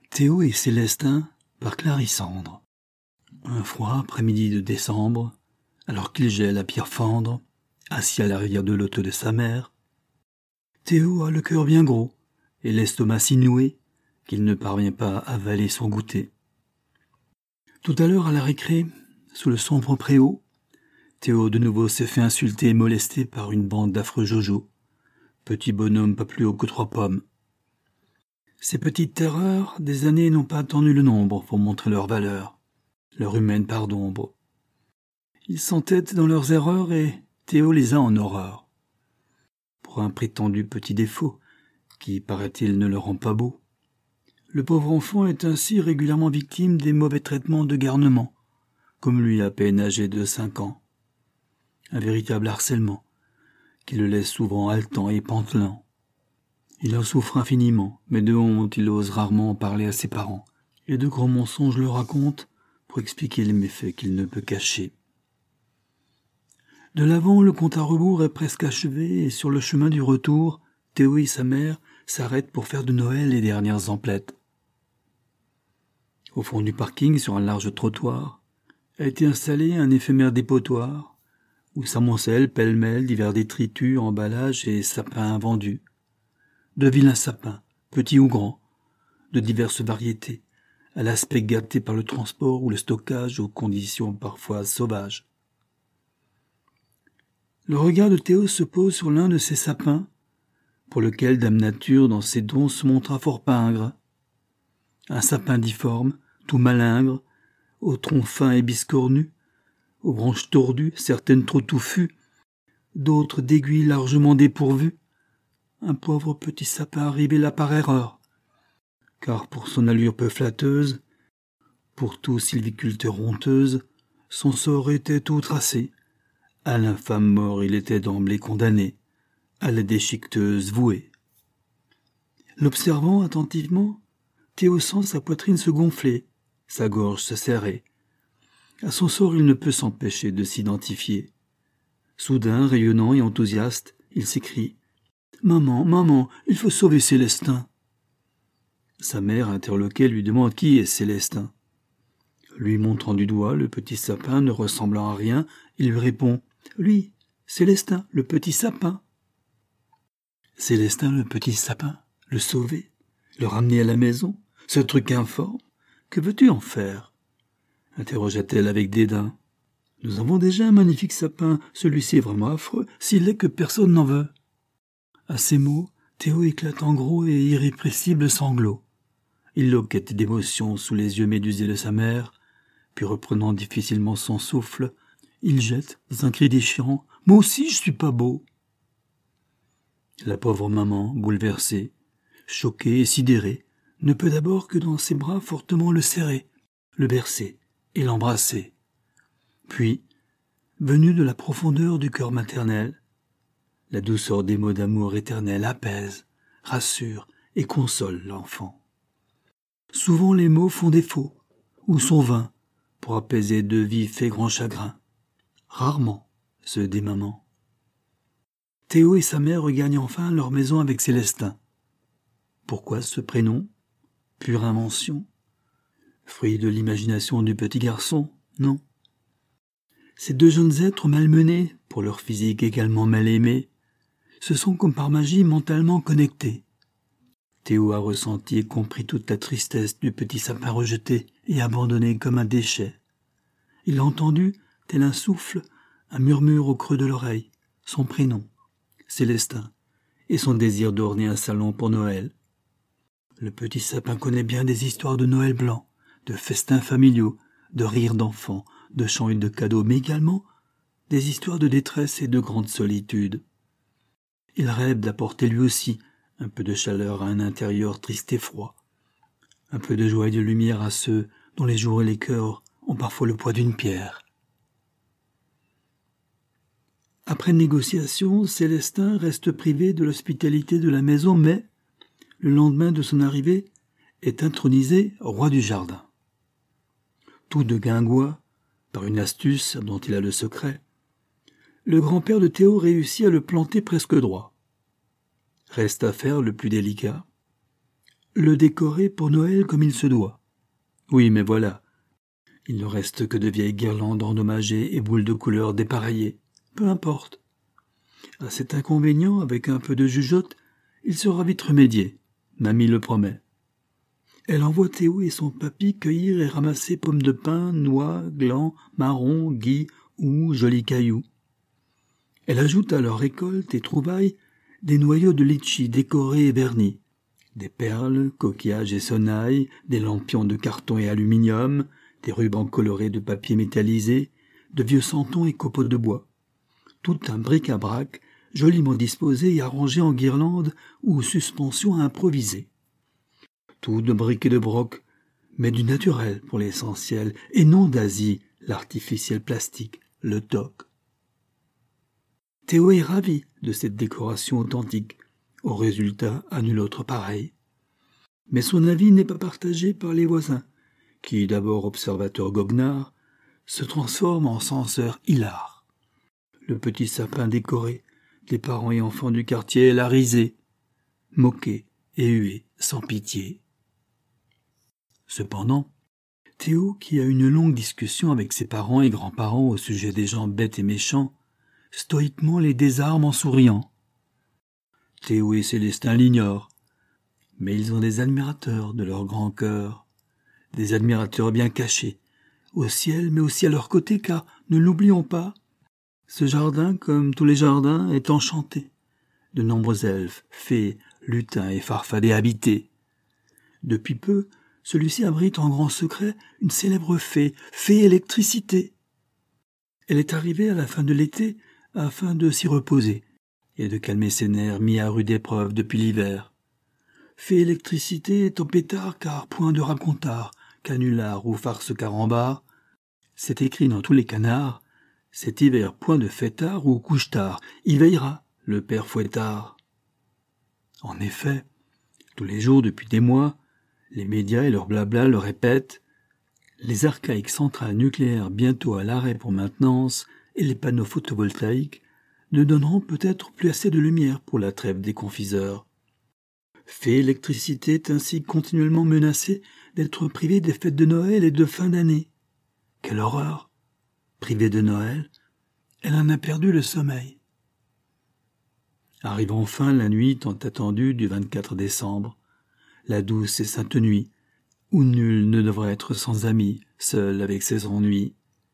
Théo et Célestin par Clarissandre. Un froid après-midi de décembre, alors qu'il gèle à pierre fendre, assis à l'arrière de l'auto de sa mère, Théo a le cœur bien gros et l'estomac si noué qu'il ne parvient pas à avaler son goûter. Tout à l'heure à la récré, sous le sombre préau, Théo de nouveau s'est fait insulter et molester par une bande d'affreux Jojo, petits bonhommes pas plus hauts que 3 pommes. Ces petites terreurs des années n'ont pas attendu le nombre pour montrer leur valeur, leur humaine part d'ombre. Ils s'entêtent dans leurs erreurs et Théo les a en horreur. Pour un prétendu petit défaut, qui, paraît-il, ne le rend pas beau, le pauvre enfant est ainsi régulièrement victime des mauvais traitements de garnement, comme lui à peine âgé de 5 ans. Un véritable harcèlement, qui le laisse souvent haletant et pantelant. Il en souffre infiniment, mais de honte il ose rarement en parler à ses parents, et de grands mensonges le racontent pour expliquer les méfaits qu'il ne peut cacher. De l'avant, le compte à rebours est presque achevé, et sur le chemin du retour, Théo et sa mère s'arrêtent pour faire de Noël les dernières emplettes. Au fond du parking, sur un large trottoir, a été installé un éphémère dépotoir, où s'amoncellent pêle-mêle divers détritus, emballages et sapins invendus. De vilains sapins, petits ou grands, de diverses variétés, à l'aspect gâté par le transport ou le stockage aux conditions parfois sauvages. Le regard de Théo se pose sur l'un de ces sapins, pour lequel Dame Nature dans ses dons se montra fort pingre. Un sapin difforme, tout malingre, au tronc fin et biscornu, aux branches tordues, certaines trop touffues, d'autres d'aiguilles largement dépourvues. Un pauvre petit sapin arrivé là par erreur, car pour son allure peu flatteuse, pour tout sylviculteur honteuse, son sort était tout tracé. À l'infâme mort il était d'emblée condamné, à la déchiqueteuse vouée. L'observant attentivement, Théo sent sa poitrine se gonfler, sa gorge se serrer. À son sort il ne peut s'empêcher de s'identifier. Soudain, rayonnant et enthousiaste, il s'écrie « Maman, maman, il faut sauver Célestin !» Sa mère, interloquée, lui demande qui est Célestin. Lui montrant du doigt le petit sapin ne ressemblant à rien, il lui répond « Lui, Célestin, le petit sapin !» Célestin, le petit sapin, le sauver, le ramener à la maison, ce truc informe, que veux-tu en faire ? Interrogea-t-elle avec dédain. Nous avons déjà un magnifique sapin, celui-ci est vraiment affreux, s'il est que personne n'en veut. À ces mots, Théo éclate en gros et irrépressibles sanglots. Il loquette d'émotion sous les yeux médusés de sa mère, puis reprenant difficilement son souffle, il jette, dans un cri déchirant, « Moi aussi je suis pas beau !» La pauvre maman, bouleversée, choquée et sidérée, ne peut d'abord que dans ses bras fortement le serrer, le bercer et l'embrasser. Puis, venue de la profondeur du cœur maternel, la douceur des mots d'amour éternel apaise, rassure et console l'enfant. Souvent les mots font défaut, ou sont vains, pour apaiser de vifs et grands chagrins. Rarement, ceux des mamans. Théo et sa mère regagnent enfin leur maison avec Célestin. Pourquoi ce prénom ? Pure invention ? Fruit de l'imagination du petit garçon ? Non. Ces 2 jeunes êtres malmenés, pour leur physique également mal aimé, se sont comme par magie mentalement connectés. Théo a ressenti et compris toute la tristesse du petit sapin rejeté et abandonné comme un déchet. Il a entendu, tel un souffle, un murmure au creux de l'oreille, son prénom, Célestin, et son désir d'orner un salon pour Noël. Le petit sapin connaît bien des histoires de Noël blanc, de festins familiaux, de rires d'enfants, de chants et de cadeaux, mais également des histoires de détresse et de grande solitude. Il rêve d'apporter lui aussi un peu de chaleur à un intérieur triste et froid, un peu de joie et de lumière à ceux dont les jours et les cœurs ont parfois le poids d'une pierre. Après négociation, Célestin reste privé de l'hospitalité de la maison, mais, le lendemain de son arrivée, est intronisé roi du jardin. Tout de guingois, par une astuce dont il a le secret, le grand-père de Théo réussit à le planter presque droit. Reste à faire le plus délicat, le décorer pour Noël comme il se doit. Oui, mais voilà. Il ne reste que de vieilles guirlandes endommagées et boules de couleur dépareillées. Peu importe. À cet inconvénient, avec un peu de jugeote, il sera vite remédié. Mamie le promet. Elle envoie Théo et son papy cueillir et ramasser pommes de pin, noix, glands, marrons, gui ou jolis cailloux. Elle ajoute à leur récolte et trouvailles des noyaux de litchi décorés et vernis, des perles, coquillages et sonnailles, des lampions de carton et aluminium, des rubans colorés de papier métallisé, de vieux santons et copeaux de bois. Tout un bric-à-brac, joliment disposé et arrangé en guirlandes ou suspensions improvisées. Tout de briques et de broc, mais du naturel pour l'essentiel, et non d'Asie, l'artificiel plastique, le toc. Théo est ravi de cette décoration authentique, au résultat à nul autre pareil. Mais son avis n'est pas partagé par les voisins, qui, d'abord observateurs goguenards, se transforment en censeurs hilars. Le petit sapin décoré, les parents et enfants du quartier la risée, moqué et hué sans pitié. Cependant, Théo, qui a une longue discussion avec ses parents et grands-parents au sujet des gens bêtes et méchants, stoïquement les désarme en souriant. Théo et Célestin l'ignorent, mais ils ont des admirateurs de leur grand cœur, des admirateurs bien cachés, au ciel mais aussi à leur côté, car, ne l'oublions pas, ce jardin, comme tous les jardins, est enchanté. De nombreux elfes, fées, lutins et farfadets habités. Depuis peu, celui-ci abrite en grand secret une célèbre fée électricité. Elle est arrivée à la fin de l'été afin de s'y reposer et de calmer ses nerfs mis à rude épreuve depuis l'hiver. Fée électricité est en pétard car point de racontard, canular ou farce carambar. C'est écrit dans tous les canards. Cet hiver point de fêtard ou couche-tard, y veillera le père Fouettard. En effet, tous les jours depuis des mois, les médias et leur blabla le répètent, les archaïques centrales nucléaires bientôt à l'arrêt pour maintenance et les panneaux photovoltaïques ne donneront peut-être plus assez de lumière pour la trêve des confiseurs. Fée électricité est ainsi continuellement menacée d'être privée des fêtes de Noël et de fin d'année. Quelle horreur! Privée de Noël, elle en a perdu le sommeil. Arrive enfin la nuit tant attendue du 24 décembre, la douce et sainte nuit, où nul ne devrait être sans amis, seul avec ses ennuis.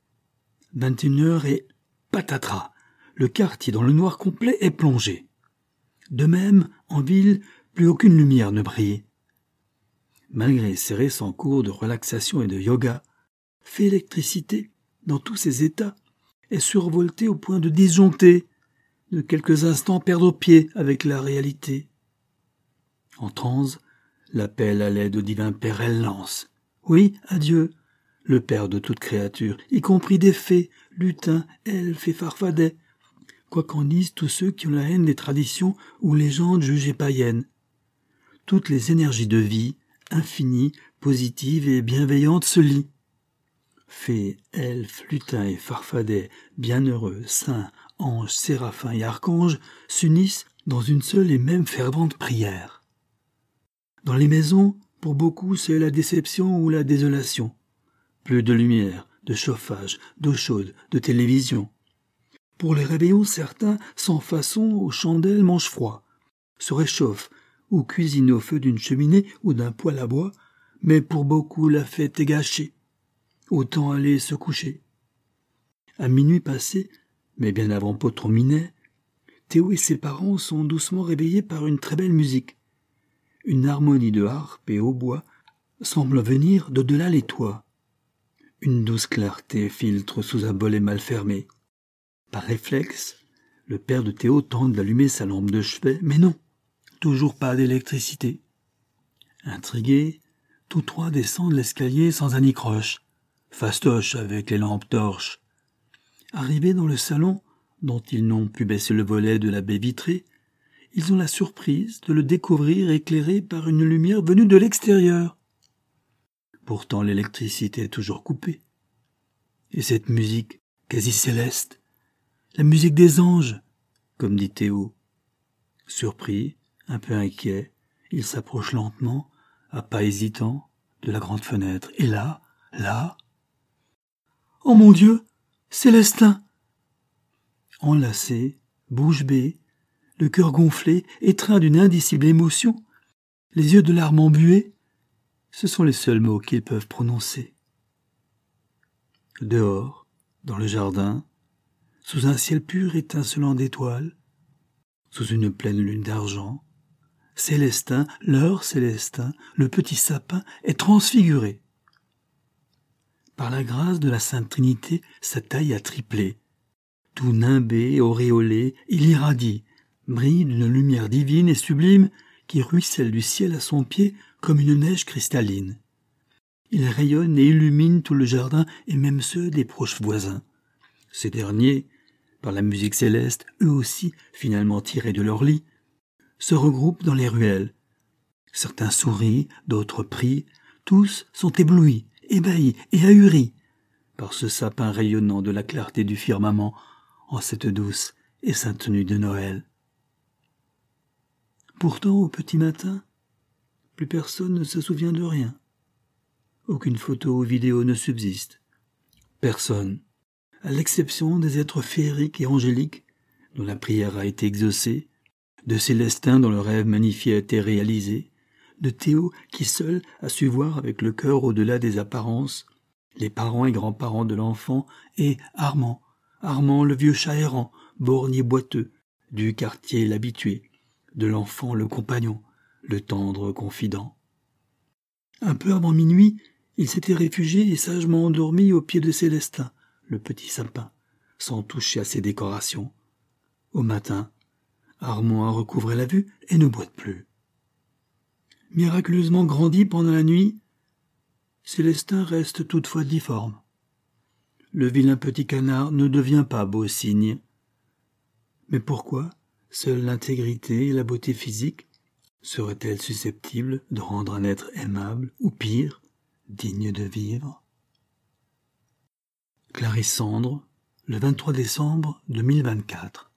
21h et patatras, le quartier dans le noir complet est plongé. De même, en ville, plus aucune lumière ne brille. Malgré ses récents cours de relaxation et de yoga, Fée électricité, dans tous ses états, est survoltée au point de disjoncter, de quelques instants perdre pied avec la réalité. En transe, l'appel à l'aide au divin Père elle lance. Oui, à Dieu, le Père de toute créature, y compris des fées, lutins, elfes et farfadets, quoi qu'en disent tous ceux qui ont la haine des traditions ou légendes jugées païennes. Toutes les énergies de vie, infinies, positives et bienveillantes, se lient. Fées, elfes, lutins et farfadets, bienheureux, saints, anges, séraphins et archanges s'unissent dans une seule et même fervente prière. Dans les maisons, pour beaucoup, c'est la déception ou la désolation. Plus de lumière, de chauffage, d'eau chaude, de télévision. Pour les réveillons, certains, sans façon, aux chandelles mangent froid, se réchauffent ou cuisinent au feu d'une cheminée ou d'un poêle à bois, mais pour beaucoup, la fête est gâchée. Autant aller se coucher. À minuit passé, mais bien avant Potrominet, Théo et ses parents sont doucement réveillés par une très belle musique. Une harmonie de harpe et hautbois semble venir d'au-delà les toits. Une douce clarté filtre sous un bolet mal fermé. Par réflexe, le père de Théo tente d'allumer sa lampe de chevet, mais non, toujours pas d'électricité. Intrigués, tous trois descendent l'escalier sans anicroche, fastoche avec les lampes torches. Arrivés dans le salon, dont ils n'ont pu baisser le volet de la baie vitrée, ils ont la surprise de le découvrir éclairé par une lumière venue de l'extérieur. Pourtant l'électricité est toujours coupée. Et cette musique, quasi céleste, la musique des anges, comme dit Théo. Surpris, un peu inquiet, il s'approche lentement, à pas hésitants, de la grande fenêtre. Et là, oh mon Dieu, Célestin! Enlacé, bouche bée, le cœur gonflé, étreint d'une indicible émotion, les yeux de larmes embuées, ce sont les seuls mots qu'ils peuvent prononcer. Dehors, dans le jardin, sous un ciel pur étincelant d'étoiles, sous une pleine lune d'argent, Célestin, leur Célestin, le petit sapin, est transfiguré. Par la grâce de la Sainte Trinité, sa taille a triplé. Tout nimbé, auréolé, il irradie, brille d'une lumière divine et sublime qui ruisselle du ciel à son pied comme une neige cristalline. Il rayonne et illumine tout le jardin et même ceux des proches voisins. Ces derniers, par la musique céleste, eux aussi, finalement tirés de leur lit, se regroupent dans les ruelles. Certains sourient, d'autres prient, tous sont éblouis, ébahis et ahuris par ce sapin rayonnant de la clarté du firmament en cette douce et sainte nuit de Noël. Pourtant, au petit matin, plus personne ne se souvient de rien. Aucune photo ou vidéo ne subsiste. Personne, à l'exception des êtres féeriques et angéliques dont la prière a été exaucée, de Célestin dont le rêve magnifié a été réalisé, de Théo qui seul a su voir avec le cœur au-delà des apparences, les parents et grands-parents de l'enfant, et Armand le vieux chat errant, borgne et boiteux, du quartier l'habitué, de l'enfant le compagnon, le tendre confident. Un peu avant minuit, il s'était réfugié et sagement endormi au pied de Célestin, le petit sapin, sans toucher à ses décorations. Au matin, Armand recouvrait la vue et ne boite plus. Miraculeusement grandi pendant la nuit, Célestin reste toutefois difforme. Le vilain petit canard ne devient pas beau cygne. Mais pourquoi seule l'intégrité et la beauté physique seraient-elles susceptibles de rendre un être aimable, ou pire, digne de vivre? Clarisse Cendre, le 23 décembre 2024.